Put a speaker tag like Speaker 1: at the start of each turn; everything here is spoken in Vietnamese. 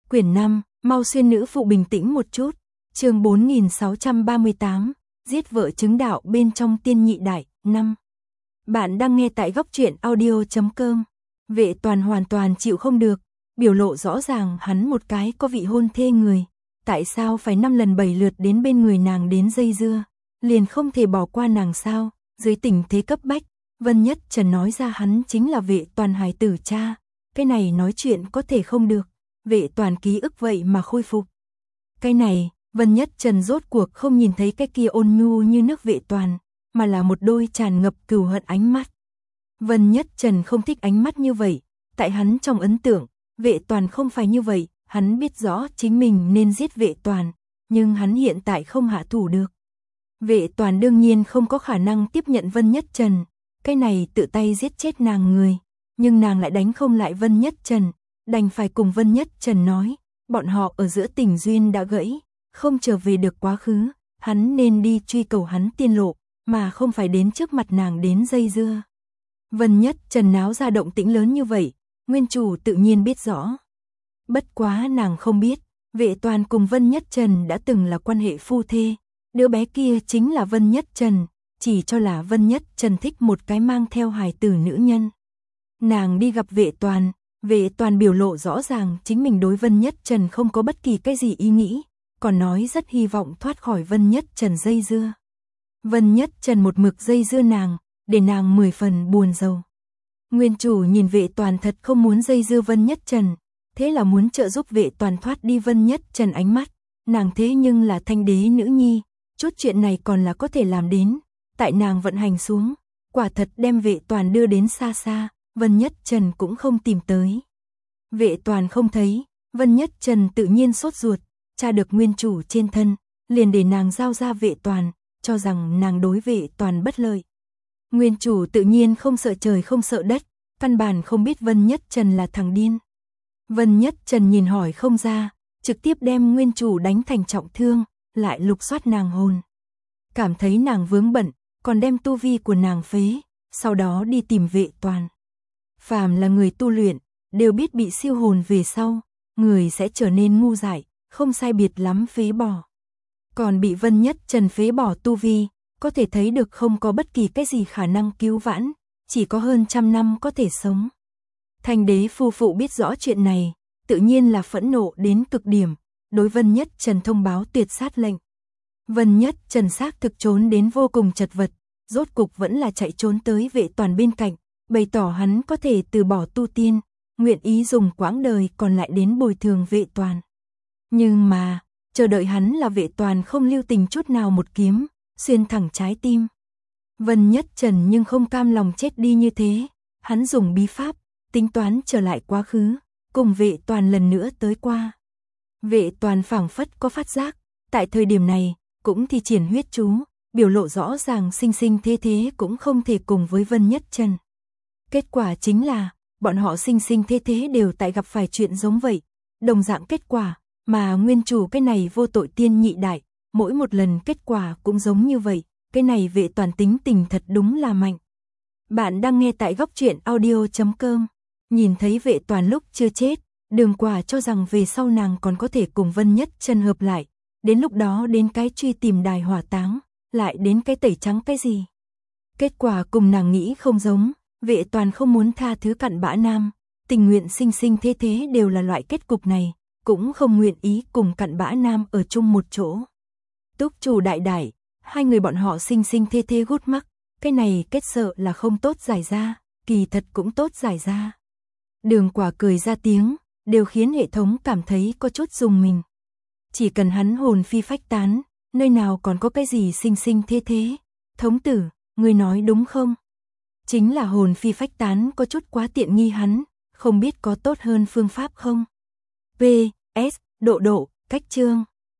Speaker 1: Quyển 5, mau xuyên nữ phụ bình tĩnh một chút. Chương 4638, giết vợ chứng đạo bên trong tiên nhị đại, 5. Bạn đang nghe tại góc truyện audio.com. Vệ Toàn hoàn toàn chịu không được, biểu lộ rõ ràng hắn một cái có vị hôn thê người, tại sao phải 5 lần 7 lượt đến bên người nàng đến dây dưa, liền không thể bỏ qua nàng sao? Dưới tình thế cấp bách, Vân Nhất Trần nói ra hắn chính là Vệ Toàn hài tử cha, cái này nói chuyện có thể không được. Vệ Toàn ký ức vậy mà khôi phục. Cái này, Vân Nhất Trần rốt cuộc không nhìn thấy cái kia ôn nhu như nước Vệ Toàn, mà là một đôi tràn ngập cừu hận ánh mắt. Vân Nhất Trần không thích ánh mắt như vậy, tại hắn trong ấn tượng, Vệ Toàn không phải như vậy, hắn biết rõ chính mình nên giết Vệ Toàn, nhưng hắn hiện tại không hạ thủ được. Vệ Toàn đương nhiên không có khả năng tiếp nhận Vân Nhất Trần, cái này tự tay giết chết nàng người, nhưng nàng lại đánh không lại Vân Nhất Trần, đành phải cùng Vân Nhất Trần nói, bọn họ ở giữa tình duyên đã gãy, không trở về được quá khứ, hắn nên đi truy cầu hắn tiên lộ, mà không phải đến trước mặt nàng đến dây dưa. Vân Nhất Trần náo ra động tĩnh lớn như vậy, nguyên chủ tự nhiên biết rõ. Bất quá nàng không biết, Vệ Toàn cùng Vân Nhất Trần đã từng là quan hệ phu thê, đứa bé kia chính là Vân Nhất Trần, chỉ cho là Vân Nhất Trần thích một cái mang theo hài tử nữ nhân. Nàng đi gặp Vệ Toàn biểu lộ rõ ràng chính mình đối Vân Nhất Trần không có bất kỳ cái gì ý nghĩ, còn nói rất hy vọng thoát khỏi Vân Nhất Trần dây dưa. Vân Nhất Trần một mực dây dưa nàng, để nàng 10 phần buồn rầu. Nguyên chủ nhìn Vệ Toàn thật không muốn dây dưa Vân Nhất Trần, thế là muốn trợ giúp Vệ Toàn thoát đi Vân Nhất Trần ánh mắt, nàng thế nhưng là thanh đế nữ nhi, chút chuyện này còn là có thể làm đến, tại nàng vận hành xuống, quả thật đem Vệ Toàn đưa đến xa xa, Vân Nhất Trần cũng không tìm tới. Vệ Toàn không thấy, Vân Nhất Trần tự nhiên sốt ruột, tra được nguyên chủ trên thân, liền để nàng giao ra Vệ Toàn, cho rằng nàng đối Vệ Toàn bất lợi. Nguyên chủ tự nhiên không sợ trời không sợ đất, căn bản không biết Vân Nhất Trần là thằng điên. Vân Nhất Trần nhìn hỏi không ra, trực tiếp đem nguyên chủ đánh thành trọng thương, lại lục soát nàng hồn. Cảm thấy nàng vướng bận, còn đem tu vi của nàng phế, sau đó đi tìm Vệ Toàn. Phàm là người tu luyện, đều biết bị siêu hồn về sau, người sẽ trở nên ngu dại, không sai biệt lắm phế bỏ. Còn bị Vân Nhất Trần phế bỏ tu vi, có thể thấy được không có bất kỳ cái gì khả năng cứu vãn, chỉ có hơn 100 năm có thể sống. Thanh đế phu phụ biết rõ chuyện này, tự nhiên là phẫn nộ đến cực điểm, đối Vân Nhất Trần thông báo tuyệt sát lệnh. Vân Nhất Trần xác thực trốn đến vô cùng chật vật, rốt cục vẫn là chạy trốn tới Vệ Toàn bên cạnh, bày tỏ hắn có thể từ bỏ tu tiên, nguyện ý dùng quãng đời còn lại đến bồi thường Vệ Toàn. Nhưng mà, chờ đợi hắn là Vệ Toàn không lưu tình chút nào một kiếm, xuyên thẳng trái tim. Vân Nhất Trần nhưng không cam lòng chết đi như thế, hắn dùng bí pháp, tính toán trở lại quá khứ, cùng Vệ Toàn lần nữa tới qua. Vệ Toàn phảng phất có phát giác, tại thời điểm này, cũng thi triển huyết chú, biểu lộ rõ ràng sinh sinh thế thế cũng không thể cùng với Vân Nhất Trần. Kết quả chính là, bọn họ sinh sinh thế thế đều tại gặp phải chuyện giống vậy, đồng dạng kết quả, mà nguyên chủ cái này vô tội tiên nhị đại, mỗi một lần kết quả cũng giống như vậy, cái này Vệ Toàn tính tình thật đúng là mạnh. Bạn đang nghe tại góc truyện audio.com, nhìn thấy Vệ Toàn lúc chưa chết, Đường Quả cho rằng về sau nàng còn có thể cùng Vân Nhất Trần hợp lại, đến lúc đó đến cái truy tìm đài hỏa táng, lại đến cái tẩy trắng cái gì. Kết quả cùng nàng nghĩ không giống, Vệ Toàn không muốn tha thứ cặn bã nam, tình nguyện sinh sinh thế thế đều là loại kết cục này, cũng không nguyện ý cùng cặn bã nam ở chung một chỗ. Túc chủ đại đại, hai người bọn họ sinh sinh thế thế gút mắc, cái này kết sợ là không tốt giải ra, kỳ thật cũng tốt giải ra. Đường Quả cười ra tiếng, đều khiến hệ thống cảm thấy có chút rùng mình. Chỉ cần hắn hồn phi phách tán, nơi nào còn có cái gì sinh sinh thế thế. Thống tử, người nói đúng không? Chính là hồn phi phách tán có chút quá tiện nghi hắn, không biết có tốt hơn phương pháp không? PS, độ, cách chương.